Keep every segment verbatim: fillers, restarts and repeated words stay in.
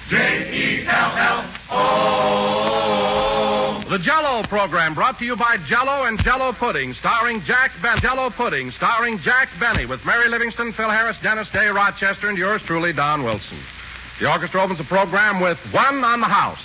J E L L O. The Jell-O program brought to you by Jell-O and Jell-O Pudding, starring Jack Benny. Jell-O Pudding, starring Jack Benny, with Mary Livingston, Phil Harris, Dennis Day, Rochester, and yours truly, Don Wilson. The orchestra opens the program with One on the House.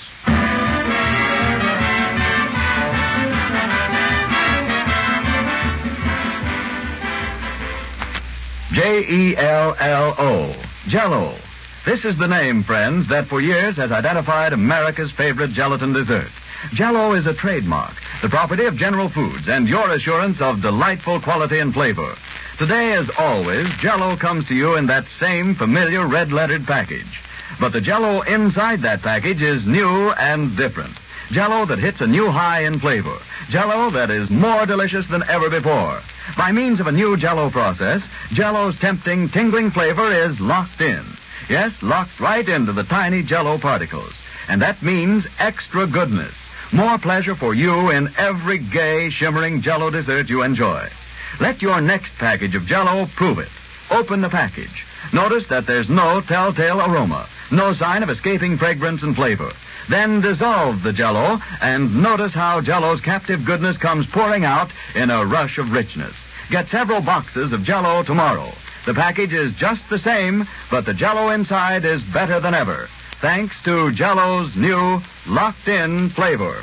J E L L O. Jell-O. This is the name, friends, that for years has identified America's favorite gelatin dessert. Jell-O is a trademark, the property of General Foods, and your assurance of delightful quality and flavor. Today, as always, Jell-O comes to you in that same familiar red-lettered package. But the Jell-O inside that package is new and different. Jell-O that hits a new high in flavor. Jell-O that is more delicious than ever before. By means of a new Jell-O process, Jell-O's tempting, tingling flavor is locked in. Yes, locked right into the tiny Jell-O particles. And that means extra goodness. More pleasure for you in every gay, shimmering Jell-O dessert you enjoy. Let your next package of Jell-O prove it. Open the package. Notice that there's no telltale aroma, no sign of escaping fragrance and flavor. Then dissolve the Jell-O and notice how Jell-O's captive goodness comes pouring out in a rush of richness. Get several boxes of Jell-O tomorrow. The package is just the same, but the Jell-O inside is better than ever, thanks to Jell-O's new locked-in flavor.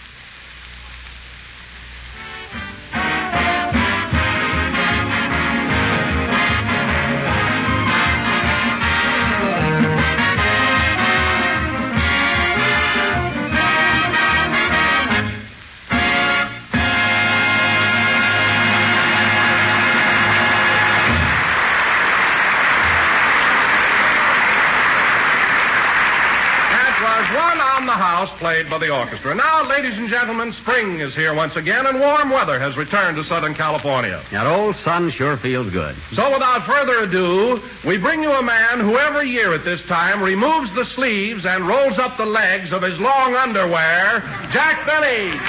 House played by the orchestra. Now, ladies and gentlemen, spring is here once again, and warm weather has returned to Southern California. That old sun sure feels good. So without further ado, we bring you a man who every year at this time removes the sleeves and rolls up the legs of his long underwear, Jack Benny.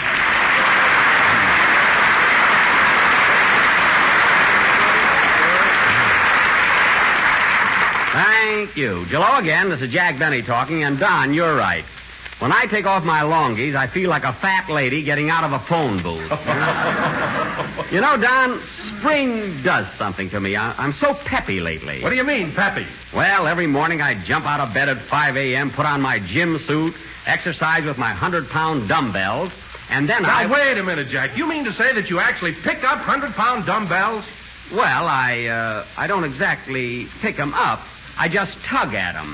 Thank you. Jell-O again, this is Jack Benny talking, and Don, you're right. When I take off my longies, I feel like a fat lady getting out of a phone booth. You know, Don, spring does something to me. I, I'm so peppy lately. What do you mean, peppy? Well, every morning I jump out of bed at five a.m., put on my gym suit, exercise with my one hundred pound dumbbells, and then now, I... Now, wait a minute, Jack. You mean to say that you actually pick up one hundred pound dumbbells? Well, I, uh, I don't exactly pick them up. I just tug at them.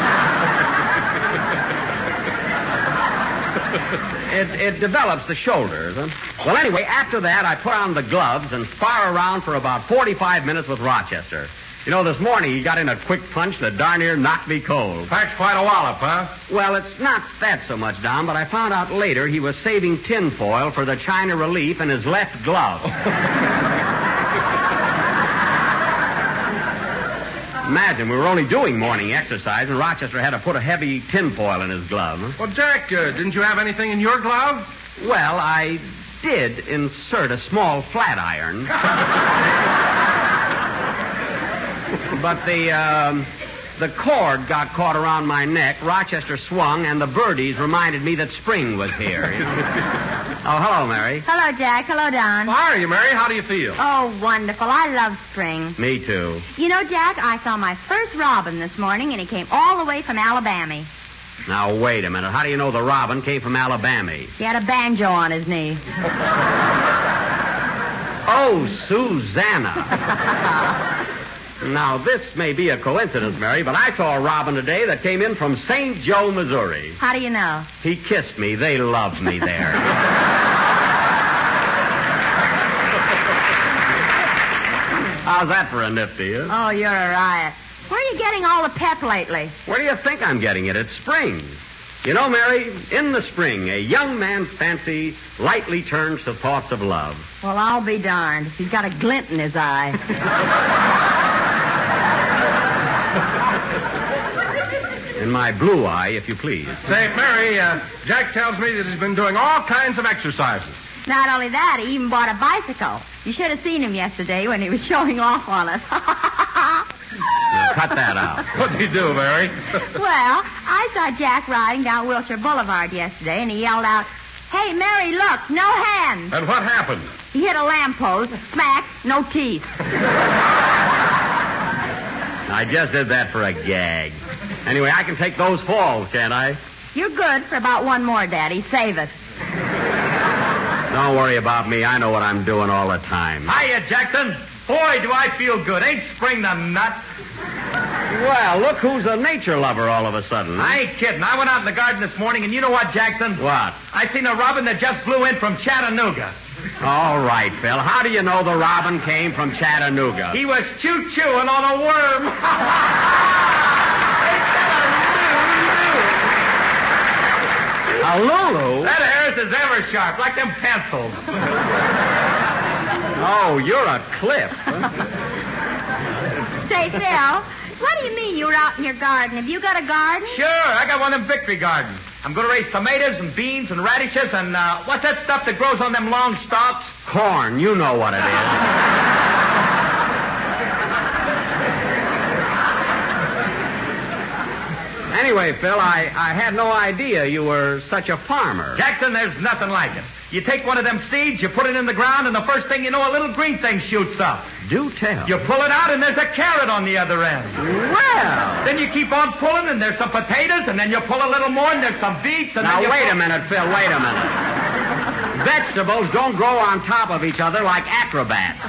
It, it develops the shoulders. Huh? Well, anyway, after that, I put on the gloves and spar around for about forty-five minutes with Rochester. You know, this morning he got in a quick punch that darn near knocked me cold. Packed quite a wallop, huh? Well, it's not that so much, Don, but I found out later he was saving tinfoil for the China Relief in his left glove. Imagine, we were only doing morning exercise, and Rochester had to put a heavy tinfoil in his glove. Huh? Well, Jack, uh, didn't you have anything in your glove? Well, I did insert a small flat iron. But the, um, the cord got caught around my neck, Rochester swung, and the birdies reminded me that spring was here. You know? Oh, hello, Mary. Hello, Jack. Hello, Don. How are you, Mary? How do you feel? Oh, wonderful. I love spring. Me too. You know, Jack, I saw my first robin this morning, and he came all the way from Alabama. Now, wait a minute. How do you know the robin came from Alabama? He had a banjo on his knee. Oh, Susanna. Now, this may be a coincidence, Mary, but I saw a robin today that came in from Saint Joe, Missouri. How do you know? He kissed me. They loved me there. How's that for a nifty, huh? Oh, you're a riot. Where are you getting all the pep lately? Where do you think I'm getting it? It's spring. You know, Mary, in the spring, a young man's fancy lightly turns to thoughts of love. Well, I'll be darned. He's got a glint in his eye. In my blue eye, if you please. Say, Mary, uh, Jack tells me that he's been doing all kinds of exercises. Not only that, he even bought a bicycle. You should have seen him yesterday when he was showing off on us. cut that out. What'd he do, Mary? Well, I saw Jack riding down Wilshire Boulevard yesterday, and he yelled out, "Hey, Mary, look, no hands." And what happened? He hit a lamppost, smack, no teeth. I just did that for a gag. Anyway, I can take those falls, can't I? You're good for about one more, Daddy. Save it. Don't worry about me. I know what I'm doing all the time. Hiya, Jackson. Boy, do I feel good. Ain't spring the nut? Well, look who's a nature lover all of a sudden. I ain't kidding. I went out in the garden this morning, and you know what, Jackson? What? I seen a robin that just flew in from Chattanooga. All right, Phil. How do you know the robin came from Chattanooga? He was choo-chooing on a worm. A Lulu? That hair's is ever sharp, like them pencils. Oh, you're a clip. Say, Phil, what do you mean you were out in your garden? Have you got a garden? Sure, I got one of them victory gardens. I'm going to raise tomatoes and beans and radishes and, uh, what's that stuff that grows on them long stalks? Corn. You know what it is. Anyway, Phil, I, I had no idea you were such a farmer. Jackson, there's nothing like it. You take one of them seeds, you put it in the ground, and the first thing you know, a little green thing shoots up. Do tell. You pull it out, and there's a carrot on the other end. Well. Then you keep on pulling, and there's some potatoes, and then you pull a little more, and there's some beets, and Now, then you wait pull... a minute, Phil, wait a minute. Vegetables don't grow on top of each other like acrobats.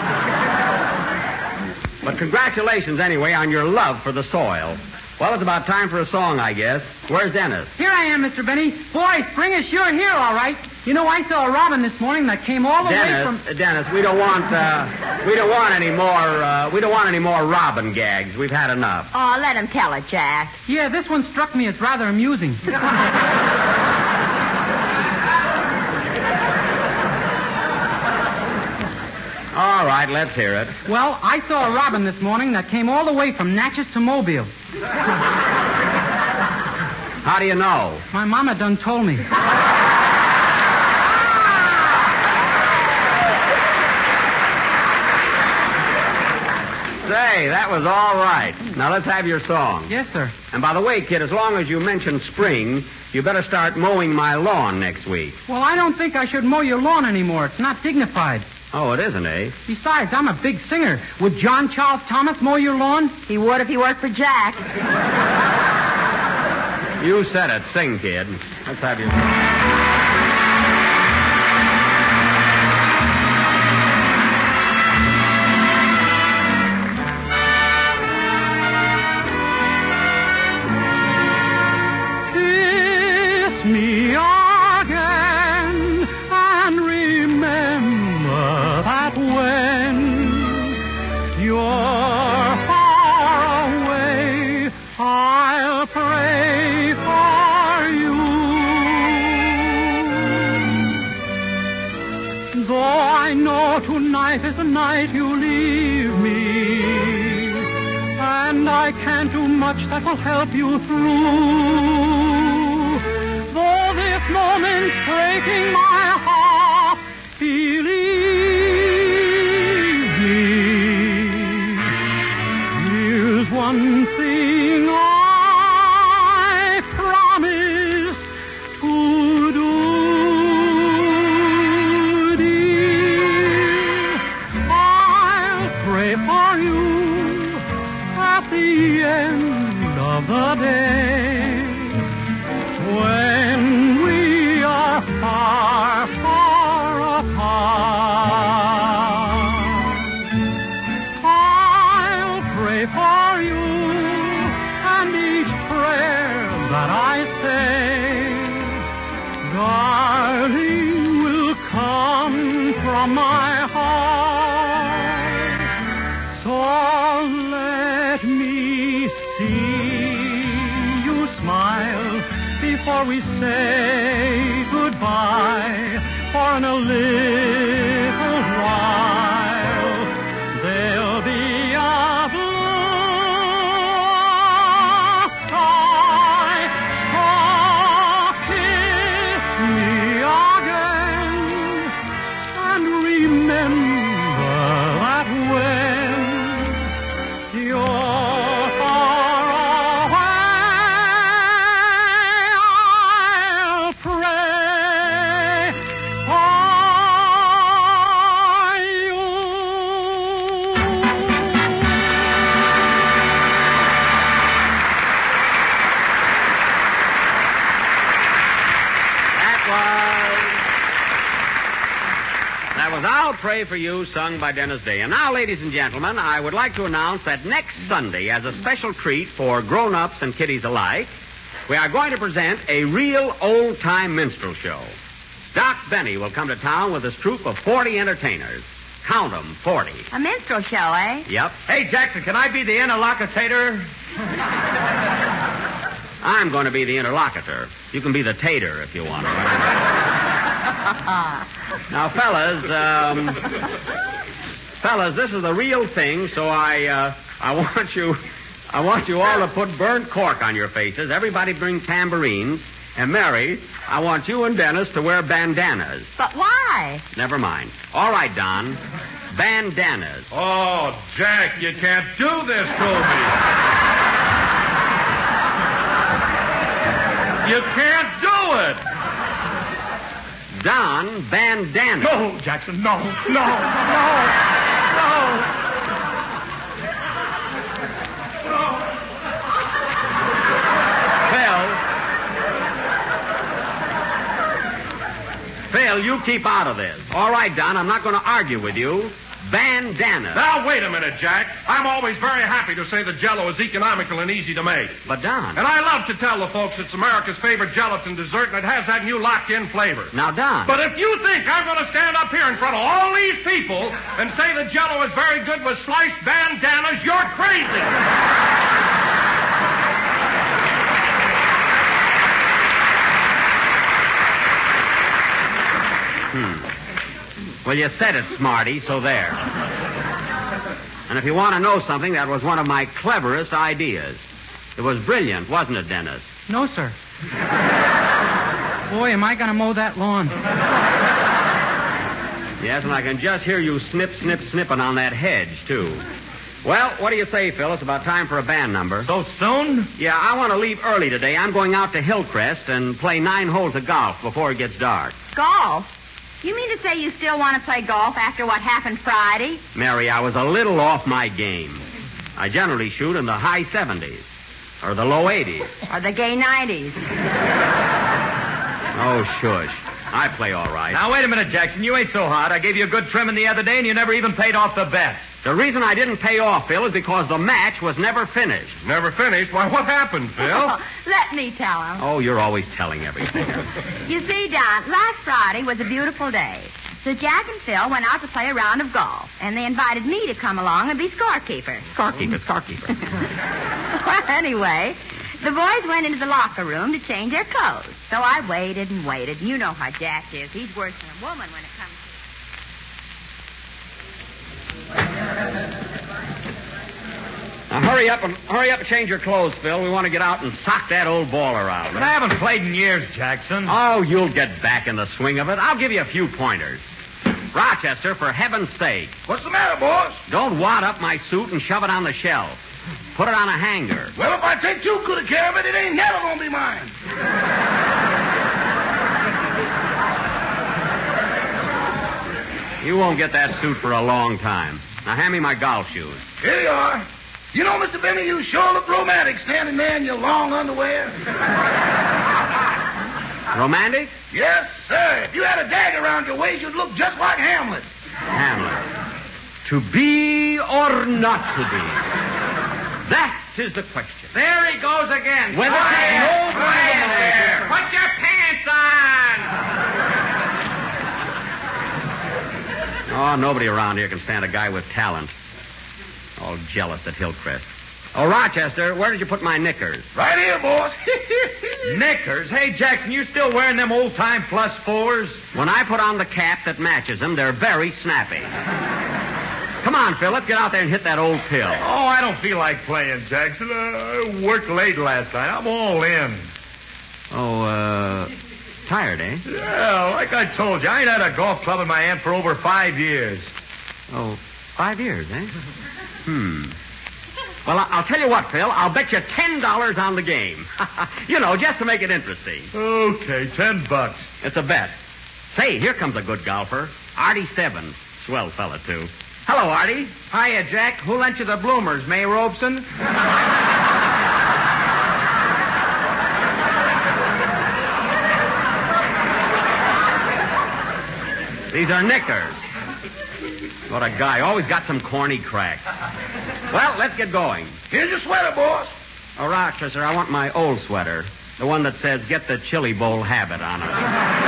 But congratulations, anyway, on your love for the soil. Well, it's about time for a song, I guess. Where's Dennis? Here I am, Mister Benny. Boy, spring is sure here, all right. You know, I saw a robin this morning that came all the Dennis, way from... uh, Dennis, we don't want, uh, we don't want any more, uh, we don't want any more robin gags. We've had enough. Oh, let him tell it, Jack. Yeah, this one struck me as rather amusing. All right, let's hear it. Well, I saw a robin this morning that came all the way from Natchez to Mobile. How do you know? My mama done told me. Say, that was all right. Now let's have your song. Yes, sir. And by the way, kid, as long as you mention spring, you better start mowing my lawn next week. Well, I don't think I should mow your lawn anymore. It's not dignified. Oh, it isn't, eh? Besides, I'm a big singer. Would John Charles Thomas mow your lawn? He would if he worked for Jack. You said it. Sing, kid. Let's have your... Kiss me again and remember that when you're far away, I'll pray for you. Though I know tonight is the night you leave me, and I can't do much that will help you through. Though this moment's breaking my heart, believe me, here's one thing I promise to do, dear. I'll pray for you at the end of the day, when we are far, far apart. I'll pray for you, and each prayer that I say, darling, will come from my heart. So let me see you smile before we say goodbye, for in a little while there'll be a blue sky. Oh, kiss me again and remember that when you're I'll Pray for You, sung by Dennis Day. And now, ladies and gentlemen, I would like to announce that next Sunday, as a special treat for grown-ups and kiddies alike, we are going to present a real old-time minstrel show. Doc Benny will come to town with his troupe of forty entertainers. Count 'em, forty. A minstrel show, eh? Yep. Hey, Jackson, can I be the interlocutor? I'm going to be the interlocutor. You can be the tater if you want. Now, fellas, um, fellas, this is the real thing, so I, uh, I want you, I want you all to put burnt cork on your faces. Everybody bring tambourines. And Mary, I want you and Dennis to wear bandanas. But why? Never mind. All right, Don. Bandanas. Oh, Jack, you can't do this to me. You can't do it. Don, bandanas. No, Jackson, no, no, no, no. Phil. Phil, you keep out of this. All right, Don, I'm not going to argue with you. Bandanas. Now, wait a minute, Jack. I'm always very happy to say that Jell-O is economical and easy to make. But, Don. And I love to tell the folks it's America's favorite gelatin dessert, and it has that new locked-in flavor. Now, Don. But if you think I'm going to stand up here in front of all these people and say that Jell-O is very good with sliced bandanas, you're crazy. Hmm. Well, you said it, Smarty, so there. And if you want to know something, that was one of my cleverest ideas. It was brilliant, wasn't it, Dennis? No, sir. Boy, am I going to mow that lawn. Yes, and I can just hear you snip, snip, snipping on that hedge, too. Well, what do you say, Phil? It's about time for a band number. So soon? Yeah, I want to leave early today. I'm going out to Hillcrest and play nine holes of golf before it gets dark. Golf? You mean to say you still want to play golf after what happened Friday? Mary, I was a little off my game. I generally shoot in the high seventies. Or the low eighties. Or the gay nineties? Oh, shush. I play all right. Now, wait a minute, Jackson. You ain't so hot. I gave you a good trimming the other day, and you never even paid off the bet. The reason I didn't pay off, Phil, is because the match was never finished. Never finished? Why, what happened, Phil? Let me tell him. Oh, you're always telling everything. You see, Don, last Friday was a beautiful day. So Jack and Phil went out to play a round of golf, and they invited me to come along and be scorekeeper. Scorekeeper, scorekeeper. Well, anyway, the boys went into the locker room to change their clothes. So I waited and waited. You know how Jack is. He's worse than a woman when it comes to... Now hurry up and hurry up and change your clothes, Phil. We want to get out and sock that old ball around. But I haven't played in years, Jackson. Oh, you'll get back in the swing of it. I'll give you a few pointers. Rochester, for heaven's sake. What's the matter, boss? Don't wad up my suit and shove it on the shelf. Put it on a hanger. Well, if I take too good care of it, it ain't never gonna be mine. You won't get that suit for a long time. Now hand me my golf shoes. Here you are. You know, Mister Benny, you sure look romantic standing there in your long underwear. Romantic? Yes, sir. If you had a dagger around your waist, you'd look just like Hamlet. Hamlet. To be or not to be? That is the question. There he goes again. Whether Quiet, no quiet there. Put your pants on. Oh, nobody around here can stand a guy with talent. All jealous at Hillcrest. Oh, Rochester, where did you put my knickers? Right here, boss. Knickers? Hey, Jackson, you still wearing them old-time plus fours? When I put on the cap that matches them, they're very snappy. Come on, Phil, let's get out there and hit that old pill. Oh, I don't feel like playing, Jackson. Uh, I worked late last night. I'm all in. Oh, uh, tired, eh? Yeah, like I told you, I ain't had a golf club in my hand for over five years. Oh, five years, eh? Hmm. Well, I- I'll tell you what, Phil. I'll bet you ten dollars on the game. You know, just to make it interesting. Okay, ten bucks. It's a bet. Say, here comes a good golfer. Artie Stebbins. Swell fella, too. Hello, Artie. Hiya, Jack. Who lent you the bloomers? May Robeson? These are knickers. What a guy. Always got some corny crack. Well, let's get going. Here's your sweater, boss. Oh, Rochester, I want my old sweater. The one that says, get the chili bowl habit on it.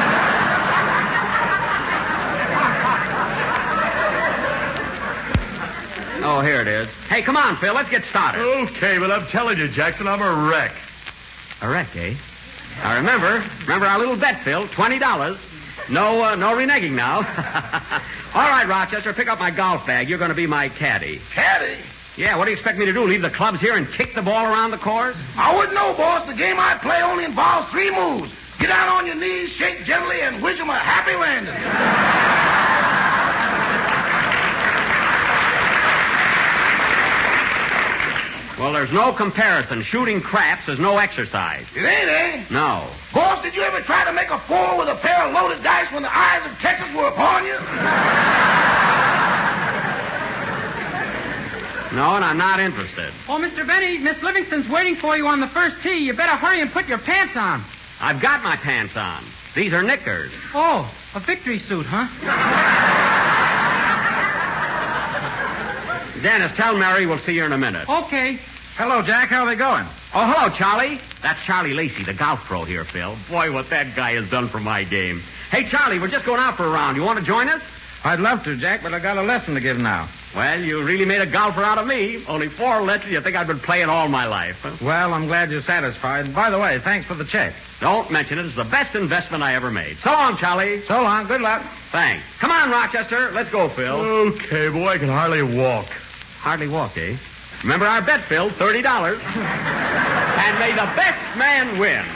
Oh, here it is. Hey, come on, Phil. Let's get started. Okay, but I'm telling you, Jackson, I'm a wreck. A wreck, eh? Now, remember, remember our little bet, Phil, twenty dollars. No, uh, no reneging now. All right, Rochester, pick up my golf bag. You're going to be my caddy. Caddy? Yeah, what do you expect me to do, leave the clubs here and kick the ball around the course? I wouldn't know, boss. The game I play only involves three moves. Get down on your knees, shake gently, and wish them a happy landing. Well, there's no comparison. Shooting craps is no exercise. It ain't, eh? No. Boss, did you ever try to make a four with a pair of loaded dice when the eyes of Texas were upon you? No, and I'm not interested. Oh, Mister Benny, Miss Livingston's waiting for you on the first tee. You better hurry and put your pants on. I've got my pants on. These are knickers. Oh, a victory suit, huh? Dennis, tell Mary we'll see her in a minute. Okay. Hello, Jack. How are they going? Oh, hello, Charlie. That's Charlie Lacey, the golf pro here, Phil. Boy, what that guy has done for my game. Hey, Charlie, we're just going out for a round. You want to join us? I'd love to, Jack, but I got a lesson to give now. Well, you really made a golfer out of me. Only four lessons. You think I've been playing all my life, huh? Well, I'm glad you're satisfied. And by the way, thanks for the check. Don't mention it. It's the best investment I ever made. So long, Charlie. So long. Good luck. Thanks. Come on, Rochester. Let's go, Phil. Okay, boy, I can hardly walk. Hardly walk, eh? Remember our bet, Phil, thirty dollars. And may the best man win.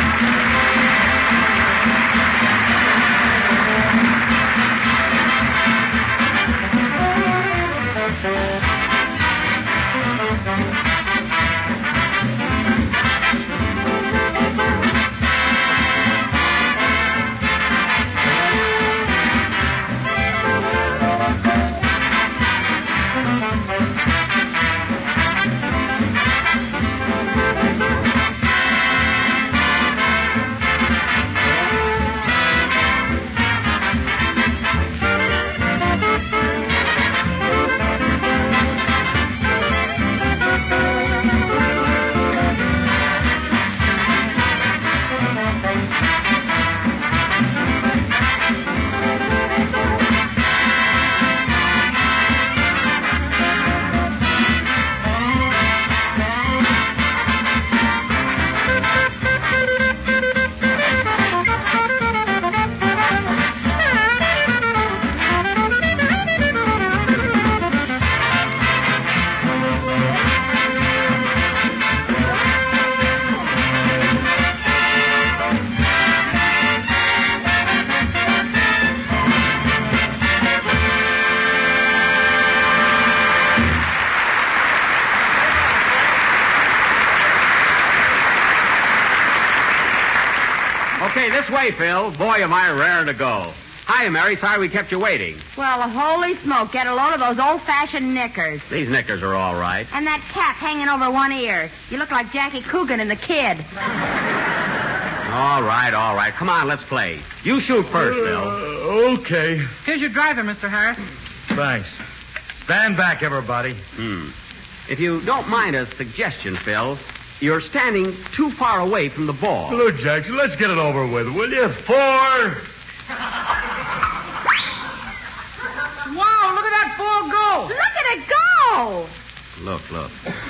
Okay, this way, Phil. Boy, am I raring to go. Hi, Mary. Sorry we kept you waiting. Well, holy smoke. Get a load of those old-fashioned knickers. These knickers are all right. And that cap hanging over one ear. You look like Jackie Coogan in The Kid. All right, all right. Come on, let's play. You shoot first, Phil. Uh, okay. Here's your driver, Mister Harris. Thanks. Stand back, everybody. Hmm. If you don't mind a suggestion, Phil, you're standing too far away from the ball. Look, Jackson, let's get it over with, will you? Four. Wow, look at that ball go. Look at it go. Look, look.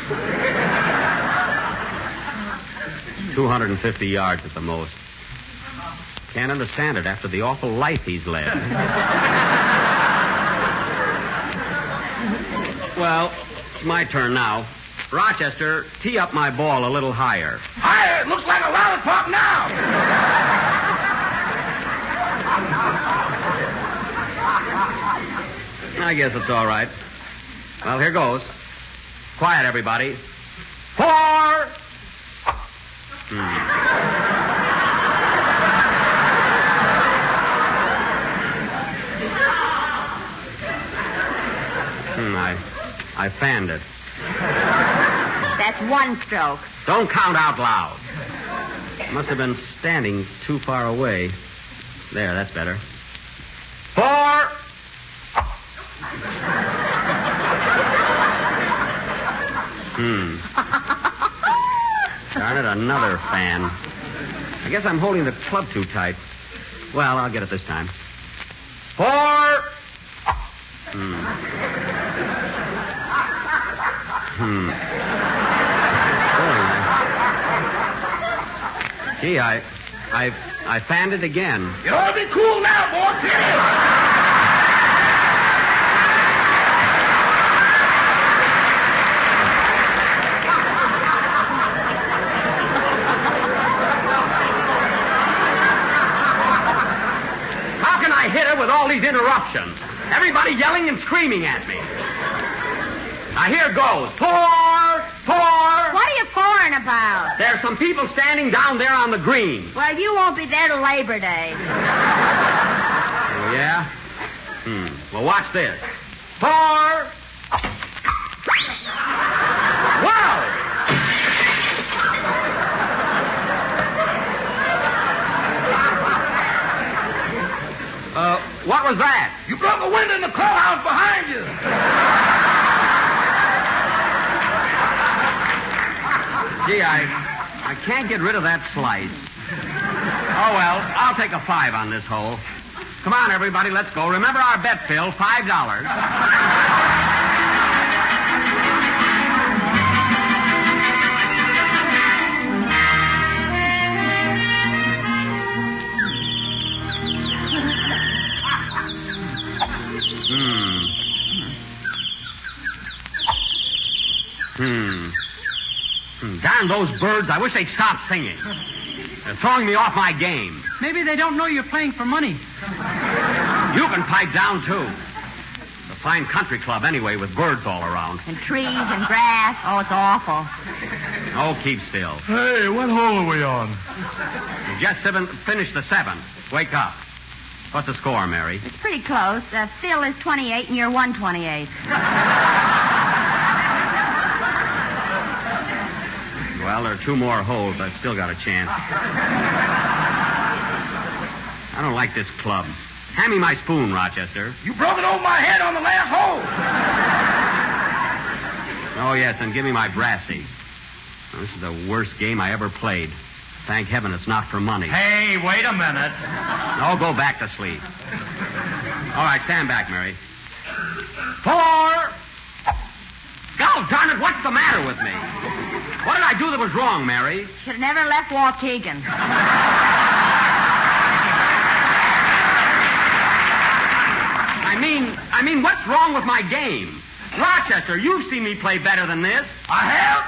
two hundred fifty yards at the most. Can't understand it after the awful life he's led. Well, it's my turn now. Rochester, tee up my ball a little higher. Higher? It looks like a lollipop now. I guess it's all right. Well, here goes. Quiet, everybody. Four. Hmm. hmm, I, I fanned it. That's one stroke. Don't count out loud. Must have been standing too far away. There, that's better. Four. Hmm. Darn it, another fan. I guess I'm holding the club too tight. Well, I'll get it this time. Four. Hmm. Hmm. Oh, gee, I, I, I fanned it again. You ought to be cool now, boy. Get it. How can I hit her with all these interruptions? Everybody yelling and screaming at me. Now, here goes. Four, four. What are you pouring about? There's some people standing down there on the green. Well, you won't be there till Labor Day. Oh, yeah? Hmm. Well, watch this. Four. Wow! Uh, what was that? You broke a window in the clubhouse behind you. Gee, I, I can't get rid of that slice. Oh, well, I'll take a five on this hole. Come on, everybody, let's go. Remember our bet, Phil, five dollars. Hmm. Hmm. Hmm. Darn those birds. I wish they'd stop singing. They're throwing me off my game. Maybe they don't know you're playing for money. You can pipe down, too. It's a fine country club, anyway, with birds all around. And trees and grass. Oh, it's awful. Oh, keep still. Hey, what hole are we on? You just seven, finished the seventh. Wake up. What's the score, Mary? It's pretty close. Uh, Phil is twenty-eight and you're one twenty-eight. Well, there are two more holes. I've still got a chance. I don't like this club. Hand me my spoon, Rochester. You broke it over my head on the last hole. Oh, yes, and give me my brassy. Well, this is the worst game I ever played. Thank heaven it's not for money. Hey, wait a minute. No, go back to sleep. All right, stand back, Mary. Four. God darn it, what's the matter with me? What did I do that was wrong, Mary? Should have never left Waukegan. I mean, I mean, what's wrong with my game? Rochester, you've seen me play better than this. I have?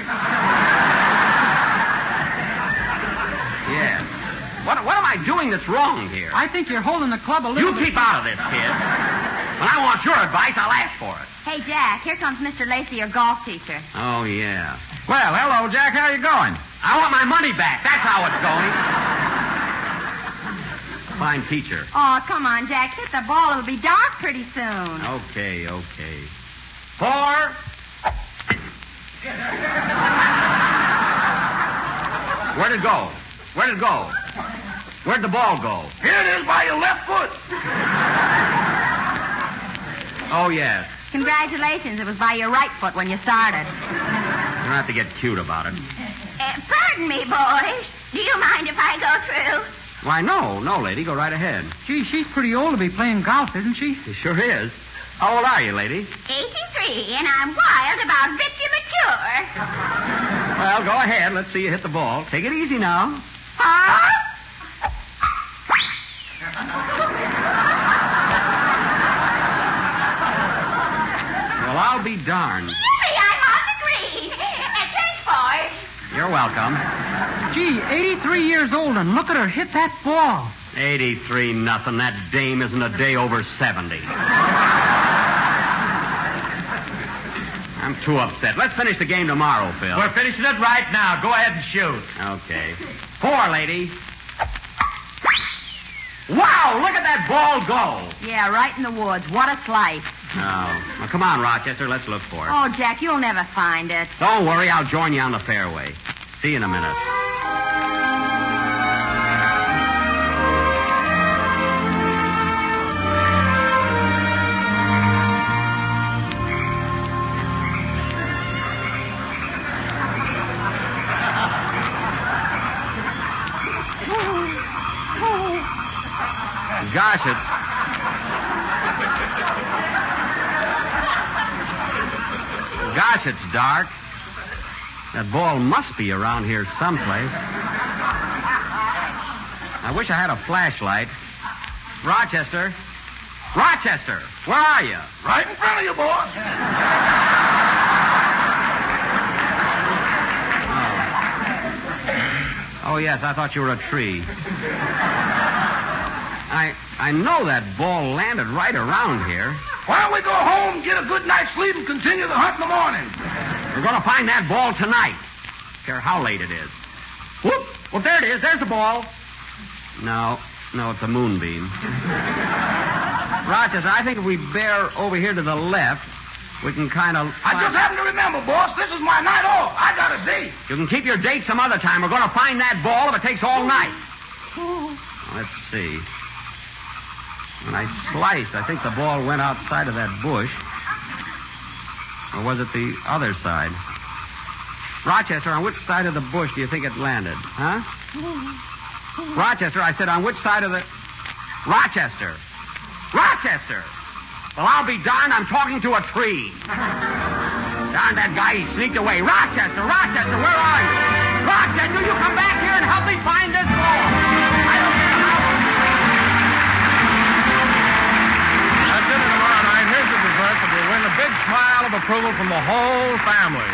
Yes. What, what am I doing that's wrong here? I think you're holding the club a little You bit... keep out of this, kid. When I want your advice, I'll ask for it. Hey, Jack, here comes Mister Lacey, your golf teacher. Oh, yeah. Well, hello, Jack. How you going? I want my money back. That's how it's going. Fine teacher. Oh, come on, Jack. Hit the ball. It'll be dark pretty soon. Okay, okay. Four. Where'd it go? Where'd it go? Where'd the ball go? Here it is by your left foot. Oh, yes. Congratulations. It was by your right foot when you started. You don't have to get cute about it. Uh, pardon me, boys. Do you mind if I go through? Why, no, no, lady. Go right ahead. Gee, she's pretty old to be playing golf, isn't she? She sure is. How old are you, lady? eighty-three, and I'm wild about fifty mature. Well, go ahead. Let's see you hit the ball. Take it easy now. Huh? Well, I'll be darned. Yippee, I'm on the green. And thanks, boys. You're welcome. Gee, eighty-three years old, and look at her hit that ball. eighty-three nothing. That dame isn't a day over seventy. I'm too upset. Let's finish the game tomorrow, Phil. We're finishing it right now. Go ahead and shoot. Okay. Four, lady. Wow, look at that ball go. Yeah, right in the woods. What a slice. Oh. Well, come on, Rochester. Let's look for it. Oh, Jack, you'll never find it. Don't worry. I'll join you on the fairway. See you in a minute. Gosh, it... Gosh, it's dark. That ball must be around here someplace. I wish I had a flashlight. Rochester. Rochester, where are you? Right in front of you, boss. Oh. oh, yes, I thought you were a tree. I I know that ball landed right around here. Why don't we go home, get a good night's sleep, and continue the hunt in the morning? We're going to find that ball tonight. Care how late it is. Whoop! Well, there it is. There's the ball. No, no, it's a moonbeam. Rochester, I think if we bear over here to the left, we can kind of... I just happen to remember, boss, this is my night off. I got a date. You can keep your date some other time. We're going to find that ball if it takes all night. Let's see. When I sliced, I think the ball went outside of that bush. Or was it the other side? Rochester, on which side of the bush do you think it landed? Huh? Rochester, I said, on which side of the... Rochester. Rochester! Well, I'll be darned, I'm talking to a tree. Darn that guy, he sneaked away. Rochester, Rochester, where are you? Rochester, you come back here and help me find this ball. I don't care how... At dinner tomorrow night, here's the dessert that will win a big smile of approval from the whole family.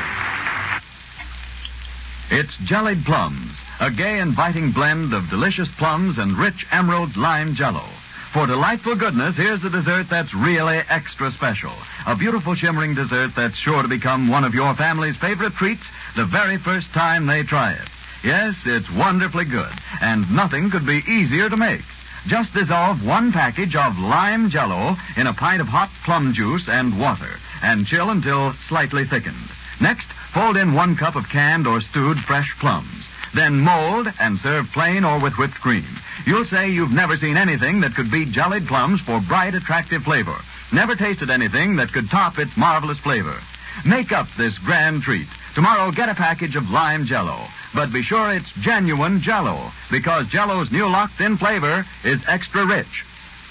It's jellied plums, a gay, inviting blend of delicious plums and rich emerald lime jello. For delightful goodness, here's a dessert that's really extra special. A beautiful shimmering dessert that's sure to become one of your family's favorite treats the very first time they try it. Yes, it's wonderfully good, and nothing could be easier to make. Just dissolve one package of lime jello in a pint of hot plum juice and water, and chill until slightly thickened. Next, fold in one cup of canned or stewed fresh plums. Then mold and serve plain or with whipped cream. You'll say you've never seen anything that could beat jellied plums for bright, attractive flavor. Never tasted anything that could top its marvelous flavor. Make up this grand treat. Tomorrow, get a package of lime jello. But be sure it's genuine jello, because jello's new locked-in flavor is extra rich.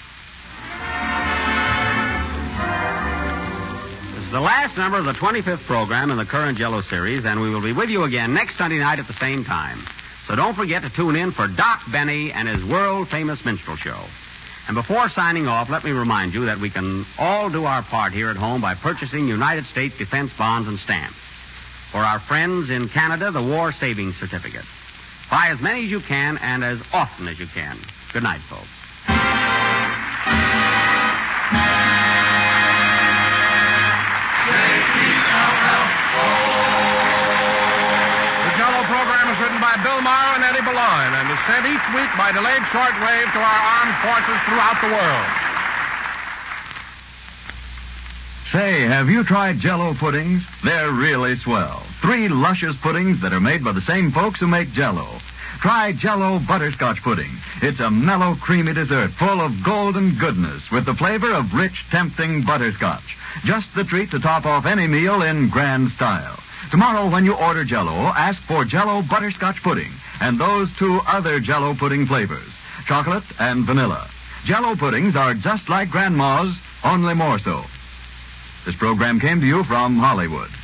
This is the last number of the twenty-fifth program in the current Jello series, and we will be with you again next Sunday night at the same time. So don't forget to tune in for Doc Benny and his world-famous minstrel show. And before signing off, let me remind you that we can all do our part here at home by purchasing United States defense bonds and stamps. For our friends in Canada, the War Savings Certificate. Buy as many as you can and as often as you can. Good night, folks. The Jello program is written by Bill Morrow and Eddie Boulogne and is sent each week by delayed shortwave to our armed forces throughout the world. Say, have you tried Jello puddings? They're really swell. Three luscious puddings that are made by the same folks who make Jello. Try Jello Butterscotch Pudding. It's a mellow, creamy dessert full of golden goodness with the flavor of rich, tempting butterscotch. Just the treat to top off any meal in grand style. Tomorrow, when you order Jello, ask for Jello Butterscotch Pudding and those two other Jello pudding flavors, chocolate and vanilla. Jello puddings are just like Grandma's, only more so. This program came to you from Hollywood.